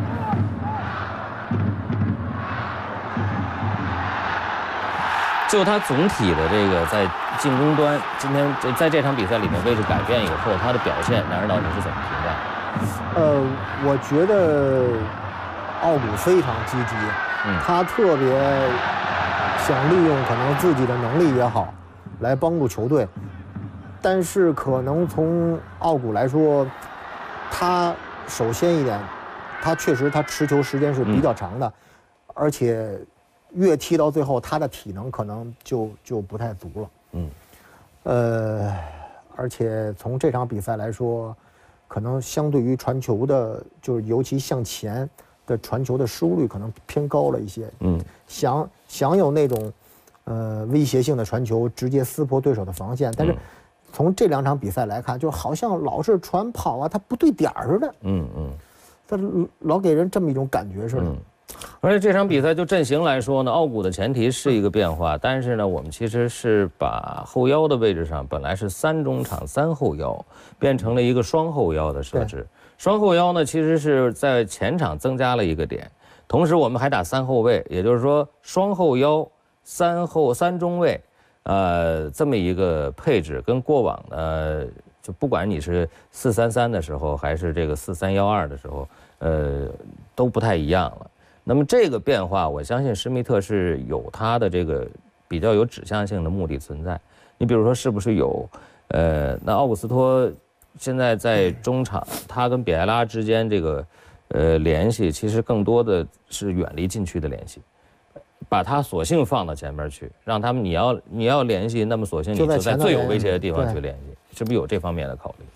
就他总体的这个在进攻端，今天在这场比赛里面位置改变以后，他的表现，梁指导你是怎么评价？ 我觉得奥古非常积极，他特别想利用可能自己的能力也好，来帮助球队。但是可能从奥古来说，他首先一点，他确实他持球时间是比较长的，而且越踢到最后，他的体能可能就不太足了。而且从这场比赛来说，可能相对于传球的，就是尤其向前的传球的失误率可能偏高了一些。想有那种威胁性的传球，直接撕破对手的防线，但是从这2场比赛来看，就好像老是传跑啊，他不对点儿似的。他老给人这么一种感觉似的。 而且这场比赛就阵型来说呢，奥古的前提是一个变化，但是呢，我们其实是把后腰的位置上本来是3中场3后腰，变成了一个双后腰的设置。双后腰呢，其实是在前场增加了一个点，同时我们还打3后卫，也就是说双后腰、3中卫，这么一个配置，跟过往呢，就不管你是4-3-3的时候，还是这个4-3-1-2的时候，都不太一样了。那么这个变化，我相信施密特是有他的这个比较有指向性的目的存在。你比如说，是不是有，那奥古斯托现在在中场，他跟比埃拉之间这个联系，其实更多的是远离禁区的联系，把他索性放到前面去，让他们你要联系，那么索性你就在最有威胁的地方去联系，是不是有这方面的考虑？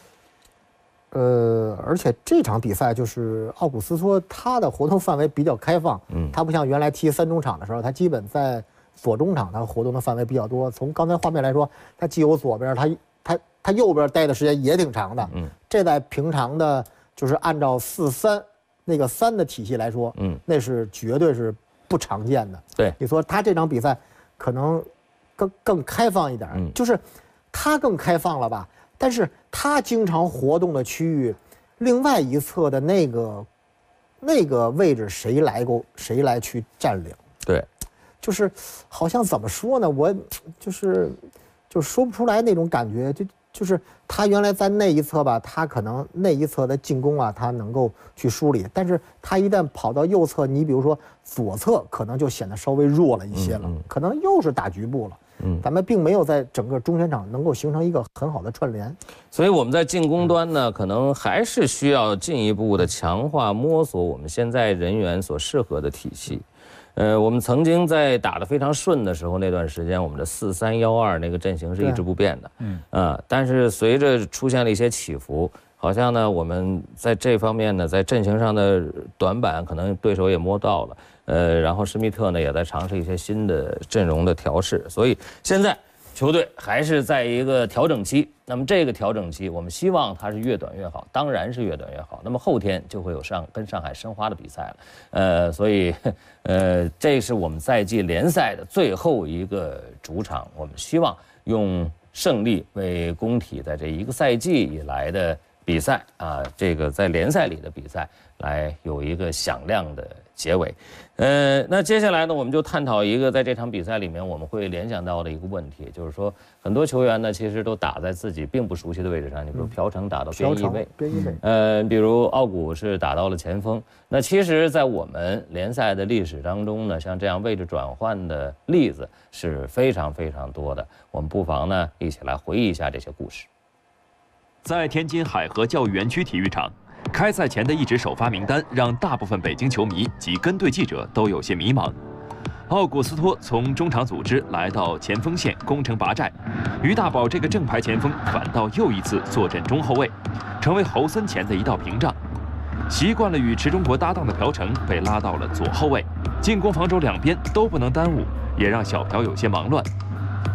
而且这场比赛就是奥古斯托他的活动范围比较开放，他不像原来踢3中场的时候，他基本在左中场他活动的范围比较多。从刚才画面来说，他既有左边，他右边待的时间也挺长的。这在平常的，就是按照4-3那个3的体系来说，那是绝对是不常见的。 对， 你说他这场比赛可能更开放一点，就是他更开放了吧？但是他经常活动的区域，另外一侧的那个位置谁来去占领？ 对， 就是好像怎么说呢？我就说不出来那种感觉。就是他原来在那一侧吧，他可能那一侧的进攻啊，他能够去梳理，但是他一旦跑到右侧，你比如说左侧，可能就显得稍微弱了一些了，可能又是打局部了。咱们并没有在整个中前场能够形成一个很好的串联， 所以我们在进攻端呢，可能还是需要进一步的强化摸索我们现在人员所适合的体系。我们曾经在打得非常顺的时候，那段时间我们的4-3-1-2那个阵型是一直不变的，但是随着出现了一些起伏，好像呢我们在这方面呢，在阵型上的短板可能对手也摸到了。然后施密特呢也在尝试一些新的阵容的调试，所以现在球队还是在一个调整期。那么这个调整期，我们希望它是越短越好，当然是越短越好。那么后天就会有跟上海申花的比赛了，所以这是我们赛季联赛的最后一个主场，我们希望用胜利为工体，在这一个赛季以来的比赛啊，这个在联赛里的比赛来有一个响亮的结尾。那接下来呢，我们就探讨一个在这场比赛里面我们会联想到的一个问题，就是说很多球员呢其实都打在自己并不熟悉的位置上，你比如朴成打到边翼位，比如奥古是打到了前锋。那其实在我们联赛的历史当中呢，像这样位置转换的例子是非常非常多的，我们不妨呢一起来回忆一下这些故事。 在天津海河教育园区体育场，开赛前的一纸首发名单让大部分北京球迷及跟队记者都有些迷茫。奥古斯托从中场组织来到前锋线攻城拔寨，于大宝这个正牌前锋反倒又一次坐镇中后卫，成为侯森前的一道屏障。习惯了与池中国搭档的朴成被拉到了左后卫，进攻防守两边都不能耽误，也让小朴有些忙乱。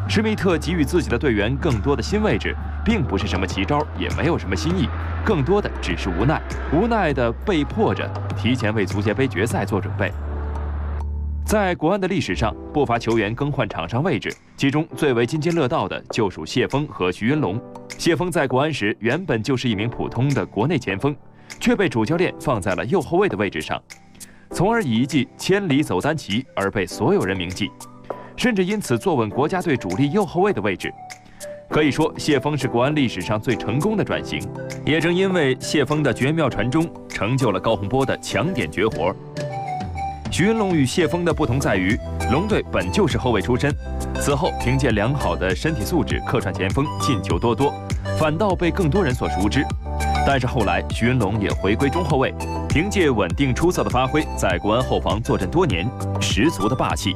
施密特给予自己的队员更多的新位置，并不是什么奇招，也没有什么新意，更多的只是无奈的被迫着提前为足协杯决赛做准备。在国安的历史上，不乏球员更换场上位置，其中最为津津乐道的就属谢峰和徐云龙。谢峰在国安时原本就是一名普通的国内前锋，却被主教练放在了右后卫的位置上，从而以一记千里走单骑而被所有人铭记，甚至因此坐稳国家队主力右后卫的位置。可以说，谢峰是国安历史上最成功的转型。也正因为谢峰的绝妙传中，成就了高洪波的抢点绝活。徐云龙与谢峰的不同在于，龙队本就是后卫出身，此后凭借良好的身体素质客串前锋，进球多多，反倒被更多人所熟知。但是后来徐云龙也回归中后卫，凭借稳定出色的发挥，在国安后防坐镇多年，十足的霸气。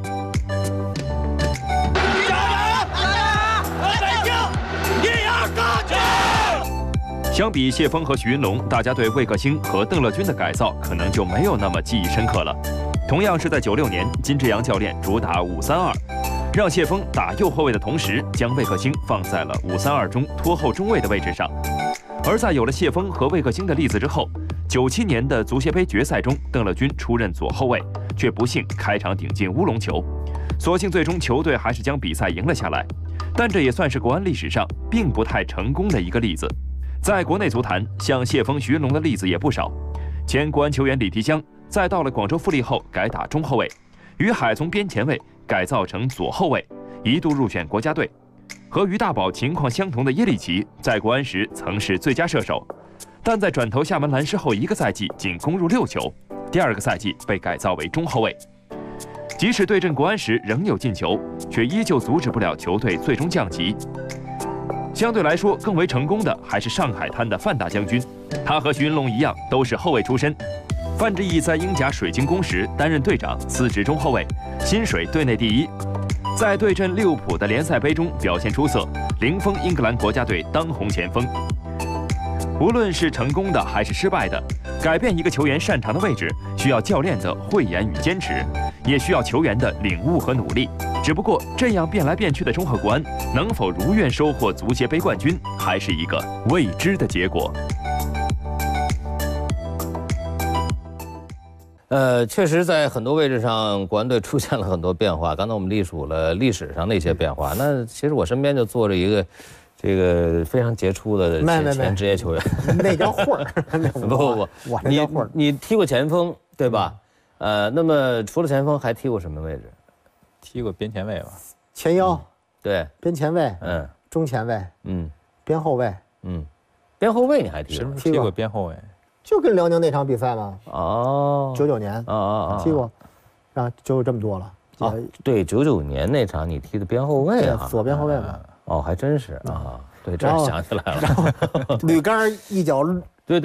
相比谢峰和徐云龙，大家对魏克星和邓乐军的改造可能就没有那么记忆深刻了。同样是在96年，金志扬教练主打5-3-2，让谢峰打右后卫的同时，将魏克星放在了5-3-2中拖后中卫的位置上。而在有了谢峰和魏克星的例子之后，97年的足协杯决赛中，邓乐军出任左后卫，却不幸开场顶进乌龙球，所幸最终球队还是将比赛赢了下来。但这也算是国安历史上并不太成功的一个例子。在国内足坛，像谢峰、徐云龙的例子也不少。前国安球员李提香在到了广州富力后改打中后卫，于海从边前卫改造成左后卫，一度入选国家队。和于大宝情况相同的耶里奇在国安时曾是最佳射手，但在转投厦门蓝狮后1个赛季仅攻入6球，第2个赛季被改造为中后卫。即使对阵国安时仍有进球，却依旧阻止不了球队最终降级。相对来说更为成功的还是上海滩的范大将军，他和徐云龙一样都是后卫出身。范志毅在英甲水晶宫时担任队长，司职中后卫，薪水队内第1。在对阵利物浦的联赛杯中表现出色，零封英格兰国家队当红前锋。无论是成功的还是失败的，改变一个球员擅长的位置，需要教练的慧眼与坚持，也需要球员的领悟和努力。只不过这样变来变去的中赫国安，能否如愿收获足协杯冠军，还是一个未知的结果。 确实在很多位置上，国安队出现了很多变化。刚才我们历数了历史上的一些变化，那其实我身边就坐着一个这个非常杰出的前职业球员， 那叫混儿。 不，你踢过前锋对吧？那么除了前锋还踢过什么位置？ 踢过边前卫吧， 前腰， 对， 边前卫，中前卫，边后卫， 边后卫你还踢过？ 什么时候踢过边后卫？ 就跟辽宁那场比赛嘛。 哦 ，99年，踢过，就这么多了。 啊，对，99年那场你踢的边后卫啊， 左边后卫嘛。 哦，还真是啊，对，这想起来了。 然后吕刚一脚， 对，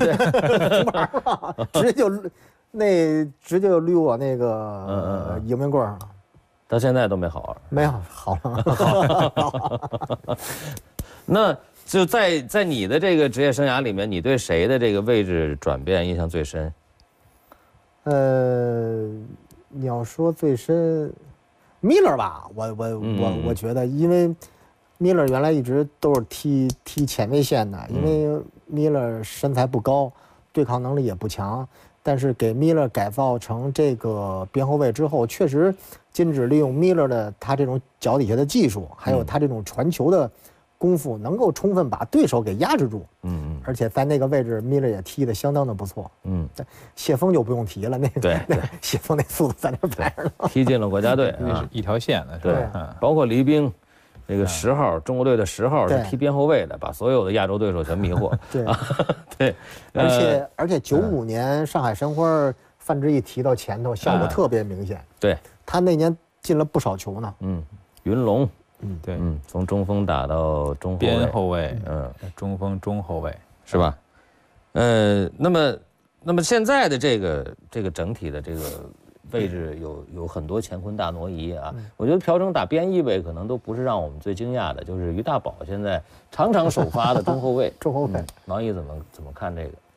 直接就溜我那个迎面棍上了。 到现在都没好， 没有好了。 那就在你的这个职业生涯里面，你对谁的这个位置转变印象最深？ 你要说最深，米勒吧，我觉得，因为米勒原来一直都是踢前卫线的，因为米勒身材不高，对抗能力也不强。但是给米勒改造成这个边后卫之后，确实禁止利用米勒的他这种脚底下的技术，还有他这种传球的功夫，能够充分把对手给压制住。而且在那个位置，米勒也踢得相当的不错。谢峰就不用提了，那谢峰那速度在那摆着呢， 踢进了国家队， 那是一条线的，是吧？ 包括黎兵。那个10号，中国队的10号是踢边后卫的，把所有的亚洲对手全迷惑。 对，而且95年上海申花范志毅提到前头，效果特别明显。 对， 他那年进了不少球呢。 云龙， 对， 从中锋打到中后卫， 边后卫，中锋中后卫， 是吧？那么现在的这个整体的这个位置有很多乾坤大挪移啊！我觉得朴成打边翼位可能都不是让我们最惊讶的，就是于大宝现在常常首发的中后卫。 中后卫， 王毅怎么看这个？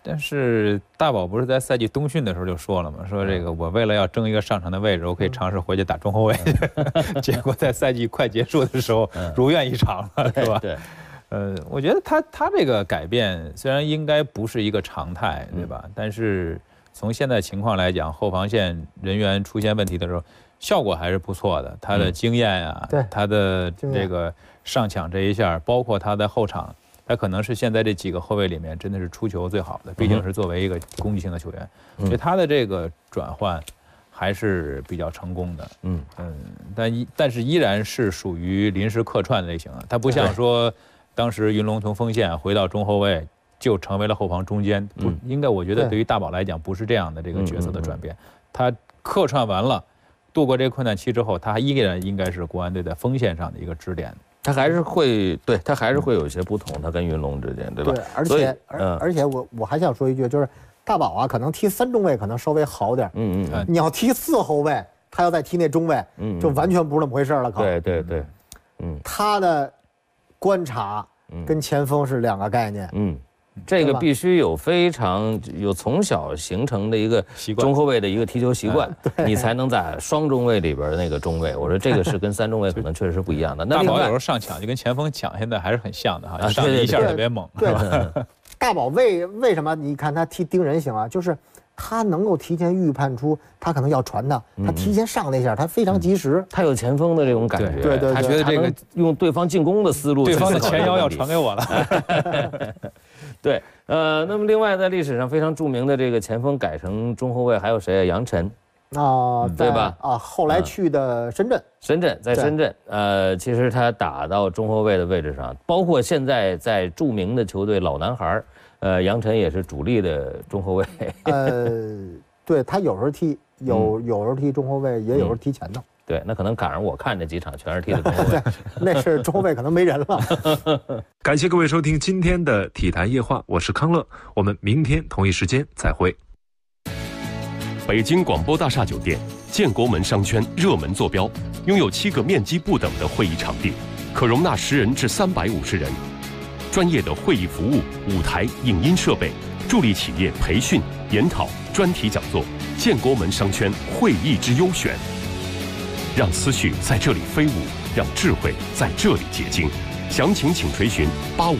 但是大宝不是在赛季冬训的时候就说了吗？说这个我为了要争一个上场的位置，我可以尝试回去打中后卫。结果在赛季快结束的时候如愿以偿了，是吧？ 对。 我觉得他这个改变虽然应该不是一个常态，对吧？但是从现在情况来讲，后防线人员出现问题的时候，效果还是不错的。他的经验啊，他的这个上抢这一下，包括他在后场。他可能是现在这几个后卫里面真的是出球最好的，毕竟是作为一个攻击性的球员，所以他的这个转换还是比较成功的。但是依然是属于临时客串类型啊，他不像说当时云龙从锋线回到中后卫就成为了后防中间，不应该，我觉得对于大宝来讲不是这样的这个角色的转变，他客串完了，度过这个困难期之后，他依然应该是国安队在锋线上的一个支点。 他还是会有一些不同，他跟云龙之间，对吧？ 对，而且我还想说一句，就是大宝啊，可能踢3中卫可能稍微好点，你要踢4后卫，他要再踢那中卫，就完全不是那么回事了。 对， 他的观察跟前锋是2个概念， 这个必须有从小形成的一个中后卫的一个踢球习惯，你才能在双中卫里边的那个中卫。我说这个是跟3中卫可能确实是不一样的。 大宝有时候上抢就跟前锋抢现在还是很像的哈，上一下特别猛。 对，大宝为什么你看他踢盯人行啊？就是他能够提前预判出他可能要传的，他提前上那下，他非常及时。 他有前锋的这种感觉， 对， 他觉得这个用对方进攻的思路， 对方的前腰要传给我了。 对，那么另外在历史上非常著名的这个前锋改成中后卫还有谁啊？杨晨啊， 对吧？ 后来去的深圳， 在深圳，其实他打到中后卫的位置上，包括现在在著名的球队老男孩，杨晨也是主力的中后卫。 对他有时候踢有时候踢中后卫，也有时候踢前头。 对，那可能赶上我看这几场全是踢的中后卫， 那是中后卫可能没人了。 感谢各位收听今天的体坛夜话，我是康乐，我们明天同一时间再会。 北京广播大厦酒店，建国门商圈热门坐标，拥有7个面积不等的会议场地，可容纳10人至350人，专业的会议服务、舞台、影音设备，助力企业培训、研讨、专题讲座。建国门商圈会议之优选。让思绪在这里飞舞，让智慧在这里结晶。详情请垂询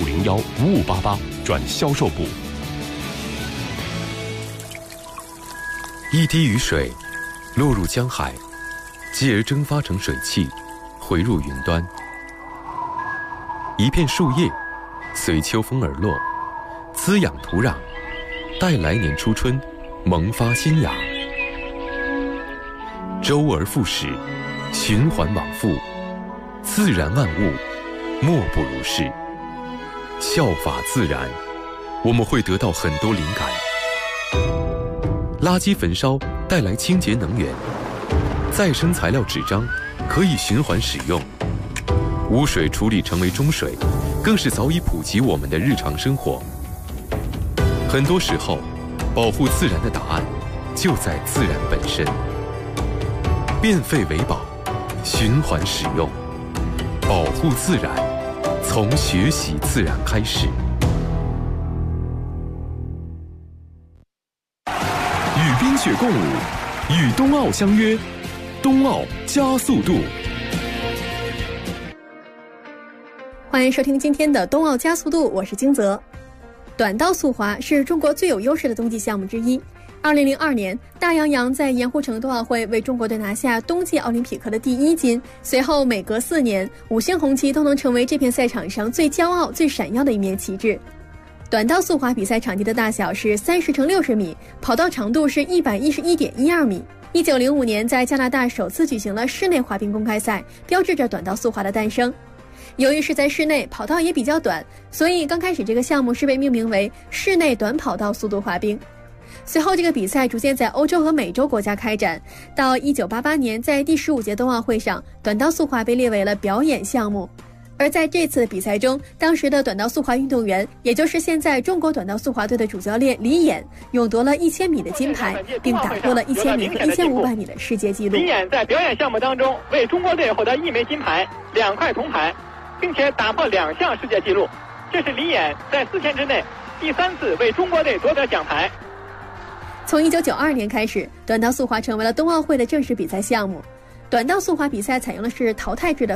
8501-5588转销售部。一滴雨水落入江海，继而蒸发成水汽，回入云端。一片树叶随秋风而落，滋养土壤，待来年初春萌发新芽。周而复始，循环往复，自然万物莫不如是。效法自然，我们会得到很多灵感。垃圾焚烧带来清洁能源，再生材料纸张可以循环使用，污水处理成为中水，更是早已普及我们的日常生活。很多时候，保护自然的答案就在自然本身。变废为宝，循环使用，保护自然，从学习自然开始。 与冰雪共舞，与冬奥相约，冬奥加速度。 欢迎收听今天的冬奥加速度，我是金泽。短道速滑是中国最有优势的冬季项目之一。2002年，大洋洋在盐湖城冬奥会为中国队拿下冬季奥林匹克的第1金。随后每隔4年，5星红旗都能成为这片赛场上最骄傲、最闪耀的一面旗帜。短道速滑比赛场地的大小是30×60米，跑道长度是111.12米。1905年，在加拿大首次举行了室内滑冰公开赛，标志着短道速滑的诞生。由于是在室内，跑道也比较短，所以刚开始这个项目是被命名为室内短跑道速度滑冰。随后这个比赛逐渐在欧洲和美洲国家开展，到1988年，在第15届冬奥会上，短道速滑被列为了表演项目。而在这次的比赛中，当时的短道速滑运动员，也就是现在中国短道速滑队的主教练李演，勇夺了1000米的金牌，并打破了1000米和1500米的世界纪录。 李演在表演项目当中为中国队获得1枚金牌、2块铜牌，并且打破2项世界纪录。这是李演在4天之内第3次为中国队夺得奖牌。 从1992年开始，短道速滑成为了冬奥会的正式比赛项目。短道速滑比赛采用的是淘汰制的